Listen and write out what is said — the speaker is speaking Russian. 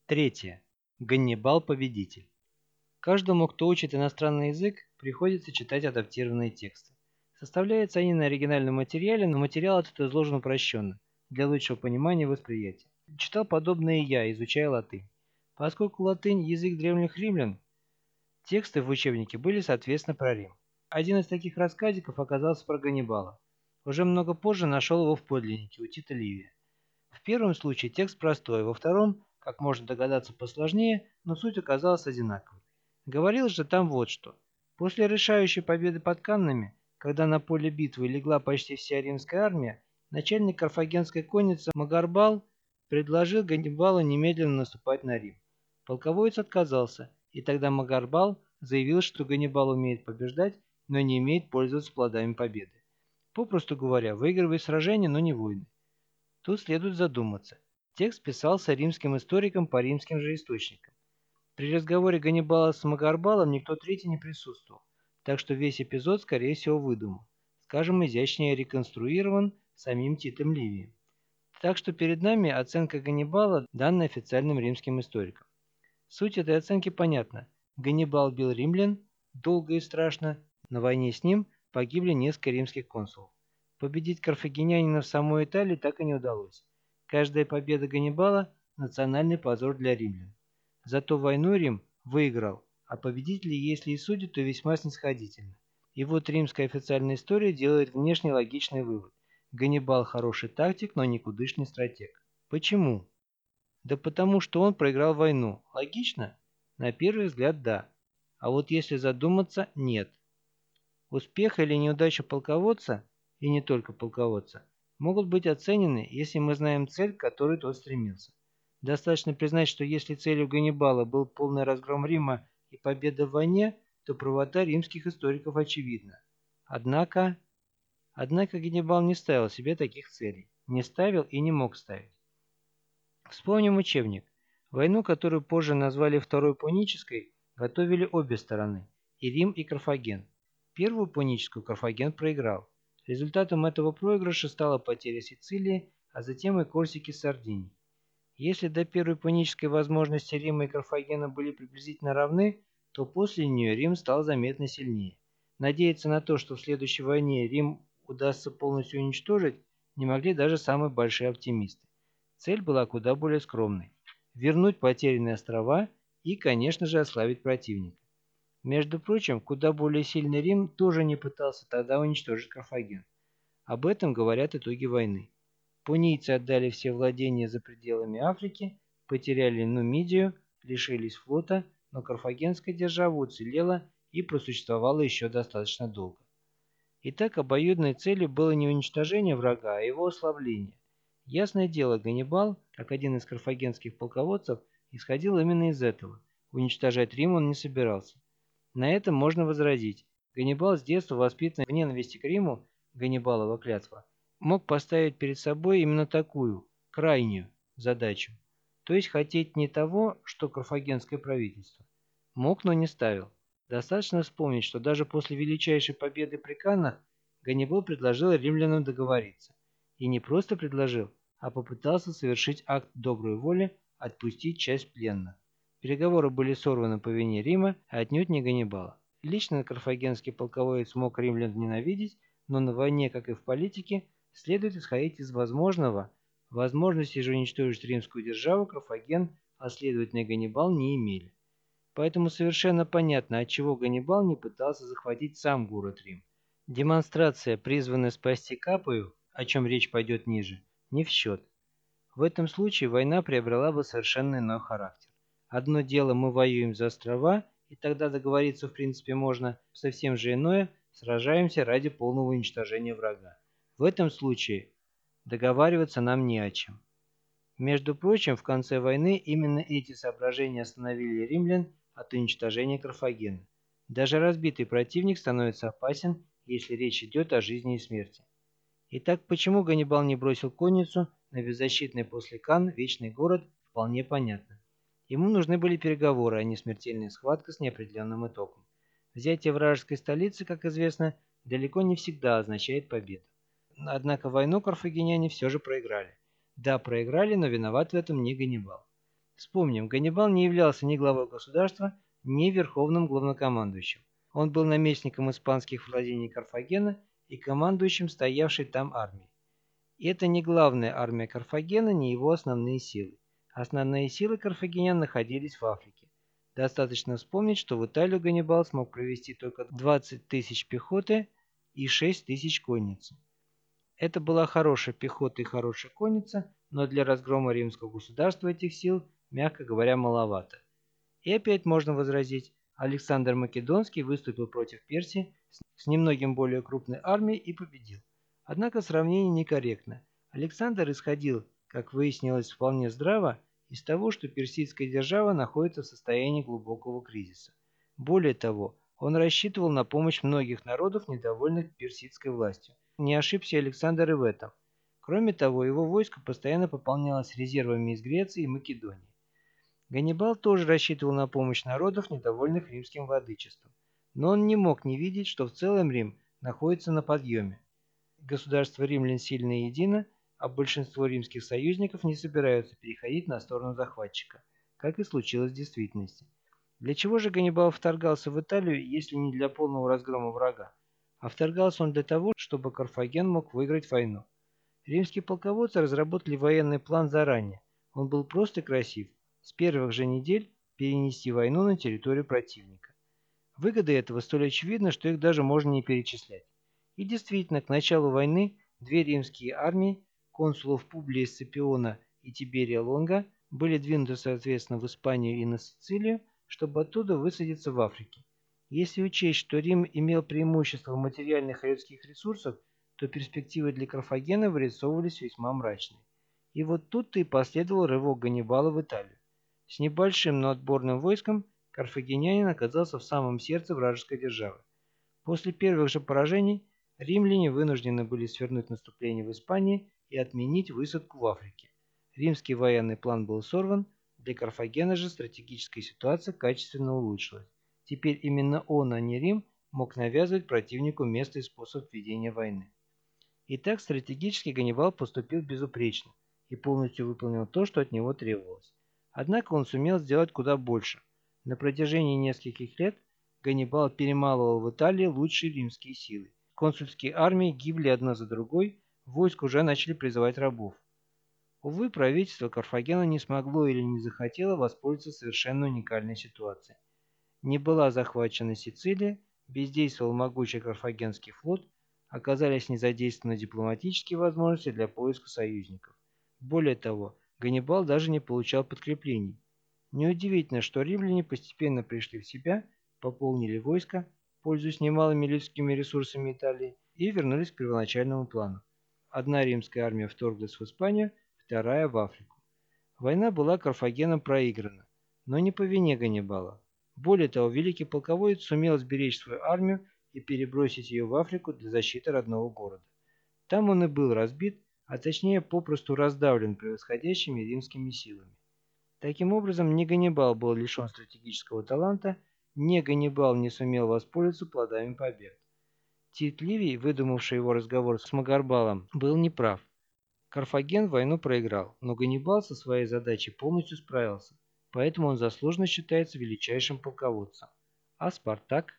Третье. Ганнибал победитель. Каждому, кто учит иностранный язык, приходится читать адаптированные тексты. Составляются они на оригинальном материале, но материал этот изложен упрощенно, для лучшего понимания и восприятия. Читал подобное и я, изучая латынь. Поскольку латынь – язык древних римлян, тексты в учебнике были, соответственно, про Рим. Один из таких рассказиков оказался про Ганнибала. Уже много позже нашел его в подлиннике у Тита Ливия. В первом случае текст простой, во втором, как можно догадаться, посложнее, но суть оказалась одинаковой. Говорилось же там вот что. После решающей победы под Каннами, когда на поле битвы легла почти вся римская армия, начальник карфагенской конницы Магарбал предложил Ганнибалу немедленно наступать на Рим. Полководец отказался, и тогда Магарбал заявил, что Ганнибал умеет побеждать, но не умеет пользоваться плодами победы. Попросту говоря, выигрывает сражения, но не войны. Тут следует задуматься. Текст писался римским историком по римским же источникам. При разговоре Ганнибала с Магарбалом никто третий не присутствовал, так что весь эпизод, скорее всего, выдуман. Скажем, изящнее реконструирован самим Титом Ливием. Так что перед нами оценка Ганнибала, данная официальным римским историком. Суть этой оценки понятна. Ганнибал бил римлян, долго и страшно, на войне с ним погибли несколько римских консулов. Победить карфагенянина в самой Италии так и не удалось. Каждая победа Ганнибала – национальный позор для римлян. Зато войну Рим выиграл, а победители, если и судят, то весьма снисходительно. И вот римская официальная история делает внешне логичный вывод. Ганнибал хороший тактик, но никудышный стратег. Почему? Да потому что он проиграл войну. Логично? На первый взгляд, да. А вот если задуматься, нет. Успех или неудача полководца, и не только полководца, могут быть оценены, если мы знаем цель, к которой тот стремился. Достаточно признать, что если целью Ганнибала был полный разгром Рима и победа в войне, то правота римских историков очевидна. Однако Ганнибал не ставил себе таких целей. Не ставил и не мог ставить. Вспомним учебник. Войну, которую позже назвали Второй Пунической, готовили обе стороны – и Рим, и Карфаген. Первую Пуническую Карфаген проиграл. Результатом этого проигрыша стала потеря Сицилии, а затем и Корсики с Сардинией. Если до Первой Пунической возможности Рима и Карфагена были приблизительно равны, то после нее Рим стал заметно сильнее. Надеяться на то, что в следующей войне Рим удастся полностью уничтожить, не могли даже самые большие оптимисты. Цель была куда более скромной – вернуть потерянные острова и, конечно же, ослабить противника. Между прочим, куда более сильный Рим тоже не пытался тогда уничтожить Карфаген. Об этом говорят итоги войны. Пунийцы отдали все владения за пределами Африки, потеряли Нумидию, лишились флота, но карфагенская держава уцелела и просуществовала еще достаточно долго. Итак, обоюдной целью было не уничтожение врага, а его ослабление. Ясное дело, Ганнибал, как один из карфагенских полководцев, исходил именно из этого. Уничтожать Рим он не собирался. На этом можно возразить. Ганнибал с детства воспитан в ненависти к Риму, Ганнибалова клятва, мог поставить перед собой именно такую, крайнюю, задачу. То есть хотеть не того, что карфагенское правительство. Мог, но не ставил. Достаточно вспомнить, что даже после величайшей победы при Каннах Ганнибал предложил римлянам договориться. И не просто предложил, а попытался совершить акт доброй воли, отпустить часть пленных. Переговоры были сорваны по вине Рима, а отнюдь не Ганнибала. Лично карфагенский полководец мог римлян ненавидеть, но на войне, как и в политике, следует исходить из возможного. Возможности же уничтожить римскую державу Карфаген, а следовательно Ганнибал, не имели. Поэтому совершенно понятно, отчего Ганнибал не пытался захватить сам город Рим. Демонстрация, призванная спасти Капую, о чем речь пойдет ниже, не в счет. В этом случае война приобрела бы совершенно иной характер. Одно дело мы воюем за острова, и тогда договориться в принципе можно, совсем же иное – сражаемся ради полного уничтожения врага. В этом случае договариваться нам не о чем. Между прочим, в конце войны именно эти соображения остановили римлян от уничтожения Карфагена. Даже разбитый противник становится опасен, если речь идет о жизни и смерти. Итак, почему Ганнибал не бросил конницу на беззащитный после Канн вечный город, вполне понятно. Ему нужны были переговоры, а не смертельная схватка с неопределенным итогом. Взятие вражеской столицы, как известно, далеко не всегда означает победу. Однако войну карфагеняне все же проиграли. Да, проиграли, но виноват в этом не Ганнибал. Вспомним, Ганнибал не являлся ни главой государства, ни верховным главнокомандующим. Он был наместником испанских владений Карфагена и командующим стоявшей там армией. И это не главная армия Карфагена, не его основные силы. Основные силы карфагенян находились в Африке. Достаточно вспомнить, что в Италию Ганнибал смог провести только 20 тысяч пехоты и 6 тысяч конницы. Это была хорошая пехота и хорошая конница, но для разгрома римского государства этих сил, мягко говоря, маловато. И опять можно возразить, Александр Македонский выступил против Персии с немногим более крупной армией и победил. Однако сравнение некорректно. Александр исходил, как выяснилось вполне здраво, из того, что персидская держава находится в состоянии глубокого кризиса. Более того, он рассчитывал на помощь многих народов, недовольных персидской властью. Не ошибся Александр и в этом. Кроме того, его войско постоянно пополнялось резервами из Греции и Македонии. Ганнибал тоже рассчитывал на помощь народов, недовольных римским владычеством. Но он не мог не видеть, что в целом Рим находится на подъеме. Государство римлян сильно и едино, а большинство римских союзников не собираются переходить на сторону захватчика, как и случилось в действительности. Для чего же Ганнибал вторгался в Италию, если не для полного разгрома врага? А вторгался он для того, чтобы Карфаген мог выиграть войну. Римские полководцы разработали военный план заранее. Он был прост и красив. С первых же недель перенести войну на территорию противника. Выгоды этого столь очевидны, что их даже можно не перечислять. И действительно, к началу войны две римские армии, консулов Публия Сципиона и Тиберия Лонга, были двинуты соответственно в Испанию и на Сицилию, чтобы оттуда высадиться в Африке. Если учесть, что Рим имел преимущество в материальных и людских ресурсах, то перспективы для Карфагена вырисовывались весьма мрачные. И вот тут-то и последовал рывок Ганнибала в Италию. С небольшим, но отборным войском карфагенянин оказался в самом сердце вражеской державы. После первых же поражений римляне вынуждены были свернуть наступление в Испании и отменить высадку в Африке. Римский военный план был сорван, для Карфагена же стратегическая ситуация качественно улучшилась. Теперь именно он, а не Рим, мог навязывать противнику место и способ ведения войны. Итак, стратегически Ганнибал поступил безупречно и полностью выполнил то, что от него требовалось. Однако он сумел сделать куда больше. На протяжении нескольких лет Ганнибал перемалывал в Италии лучшие римские силы. Консульские армии гибли одна за другой, войск уже начали призывать рабов. Увы, правительство Карфагена не смогло или не захотело воспользоваться совершенно уникальной ситуацией. Не была захвачена Сицилия, бездействовал могучий карфагенский флот, оказались не задействованы дипломатические возможности для поиска союзников. Более того, Ганнибал даже не получал подкреплений. Неудивительно, что римляне постепенно пришли в себя, пополнили войско, пользуясь немалыми людскими ресурсами Италии, и вернулись к первоначальному плану. Одна римская армия вторглась в Испанию, вторая в Африку. Война была Карфагеном проиграна, но не по вине Ганнибала. Более того, великий полководец сумел сберечь свою армию и перебросить ее в Африку для защиты родного города. Там он и был разбит, а точнее попросту раздавлен превосходящими римскими силами. Таким образом, не Ганнибал был лишен стратегического таланта, не Ганнибал не сумел воспользоваться плодами побед. Тит Ливий, выдумавший его разговор с Магарбалом, был неправ. Карфаген войну проиграл, но Ганнибал со своей задачей полностью справился, поэтому он заслуженно считается величайшим полководцем. А Спартак?